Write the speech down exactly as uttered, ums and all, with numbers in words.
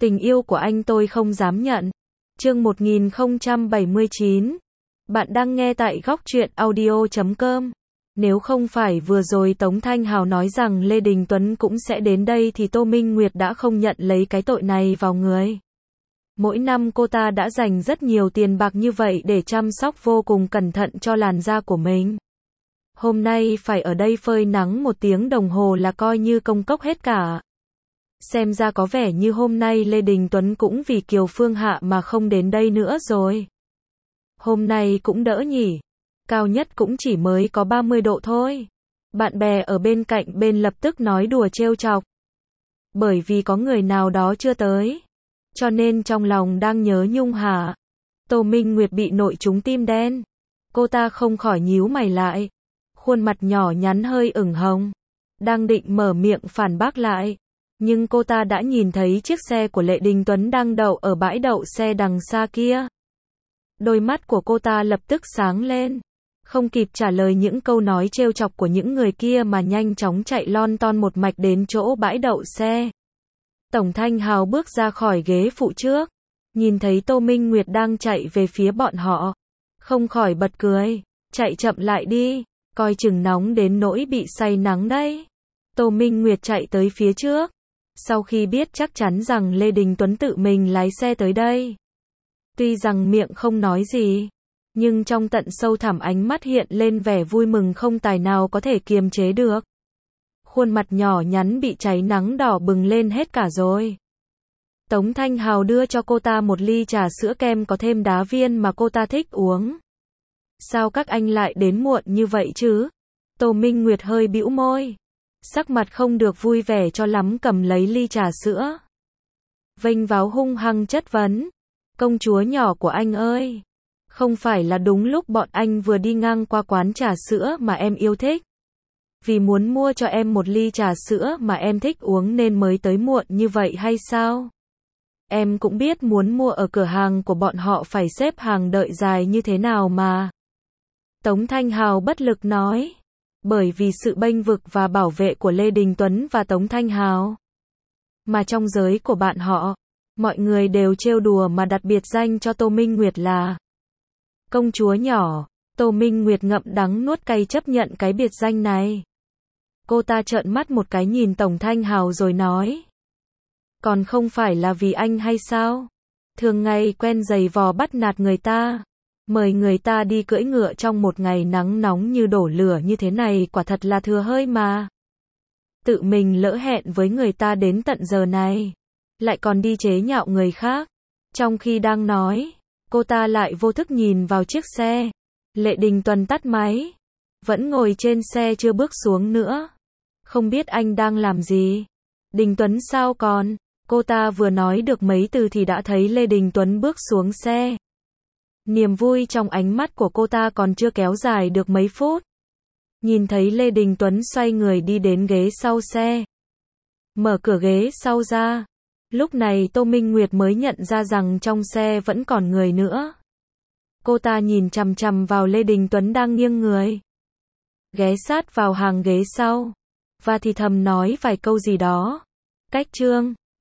Tình yêu của anh tôi không dám nhận. Chương một nghìn không trăm bảy mươi chín. Bạn đang nghe tại góc truyện audio chấm com. Nếu không phải vừa rồi Tống Thanh Hào nói rằng Lê Đình Tuấn cũng sẽ đến đây thì Tô Minh Nguyệt đã không nhận lấy cái tội này vào người. Mỗi năm cô ta đã dành rất nhiều tiền bạc như vậy để chăm sóc vô cùng cẩn thận cho làn da của mình. Hôm nay phải ở đây phơi nắng một tiếng đồng hồ là coi như công cốc hết cả. Xem ra có vẻ như hôm nay Lê Đình Tuấn cũng vì Kiều Phương Hạ mà không đến đây nữa rồi. Hôm nay cũng đỡ nhỉ. Cao nhất cũng chỉ mới có ba mươi độ thôi. Bạn bè ở bên cạnh bên lập tức nói đùa trêu chọc. Bởi vì có người nào đó chưa tới. Cho nên trong lòng đang nhớ Nhung hả? Tô Minh Nguyệt bị nội trúng tim đen. Cô ta không khỏi nhíu mày lại. Khuôn mặt nhỏ nhắn hơi ửng hồng. Đang định mở miệng phản bác lại. Nhưng cô ta đã nhìn thấy chiếc xe của Lê Đình Tuấn đang đậu ở bãi đậu xe đằng xa kia. Đôi mắt của cô ta lập tức sáng lên. Không kịp trả lời những câu nói trêu chọc của những người kia mà nhanh chóng chạy lon ton một mạch đến chỗ bãi đậu xe. Tổng Thanh Hào bước ra khỏi ghế phụ trước. Nhìn thấy Tô Minh Nguyệt đang chạy về phía bọn họ. Không khỏi bật cười. Chạy chậm lại đi. Coi chừng nóng đến nỗi bị say nắng đấy. Tô Minh Nguyệt chạy tới phía trước. Sau khi biết chắc chắn rằng Lê Đình Tuấn tự mình lái xe tới đây. Tuy rằng miệng không nói gì. Nhưng trong tận sâu thẳm ánh mắt hiện lên vẻ vui mừng không tài nào có thể kiềm chế được. Khuôn mặt nhỏ nhắn bị cháy nắng đỏ bừng lên hết cả rồi. Tống Thanh Hào đưa cho cô ta một ly trà sữa kem có thêm đá viên mà cô ta thích uống. Sao các anh lại đến muộn như vậy chứ? Tô Minh Nguyệt hơi bĩu môi. Sắc mặt không được vui vẻ cho lắm cầm lấy ly trà sữa. Vênh váo hung hăng chất vấn. Công chúa nhỏ của anh ơi. Không phải là đúng lúc bọn anh vừa đi ngang qua quán trà sữa mà em yêu thích. Vì muốn mua cho em một ly trà sữa mà em thích uống nên mới tới muộn như vậy hay sao? Em cũng biết muốn mua ở cửa hàng của bọn họ phải xếp hàng đợi dài như thế nào mà. Tống Thanh Hào bất lực nói. Bởi vì sự bênh vực và bảo vệ của Lê Đình Tuấn và Tống Thanh Hào. Mà trong giới của bạn họ, mọi người đều trêu đùa mà đặt biệt danh cho Tô Minh Nguyệt là công chúa nhỏ. Tô Minh Nguyệt ngậm đắng nuốt cay chấp nhận cái biệt danh này. Cô ta trợn mắt một cái nhìn Tổng Thanh Hào rồi nói. Còn không phải là vì anh hay sao? Thường ngày quen giày vò bắt nạt người ta. Mời người ta đi cưỡi ngựa trong một ngày nắng nóng như đổ lửa như thế này quả thật là thừa hơi mà. Tự mình lỡ hẹn với người ta đến tận giờ này. Lại còn đi chế nhạo người khác. Trong khi đang nói, cô ta lại vô thức nhìn vào chiếc xe. Lê Đình Tuấn tắt máy. Vẫn ngồi trên xe chưa bước xuống nữa. Không biết anh đang làm gì. Đình Tuấn sao còn? Cô ta vừa nói được mấy từ thì đã thấy Lê Đình Tuấn bước xuống xe. Niềm vui trong ánh mắt của cô ta còn chưa kéo dài được mấy phút. Nhìn thấy Lê Đình Tuấn xoay người đi đến ghế sau xe. Mở cửa ghế sau ra. Lúc này Tô Minh Nguyệt mới nhận ra rằng trong xe vẫn còn người nữa. Cô ta nhìn chằm chằm vào Lê Đình Tuấn đang nghiêng người. Ghé sát vào hàng ghế sau. Và thì thầm nói vài câu gì đó. Cách chương.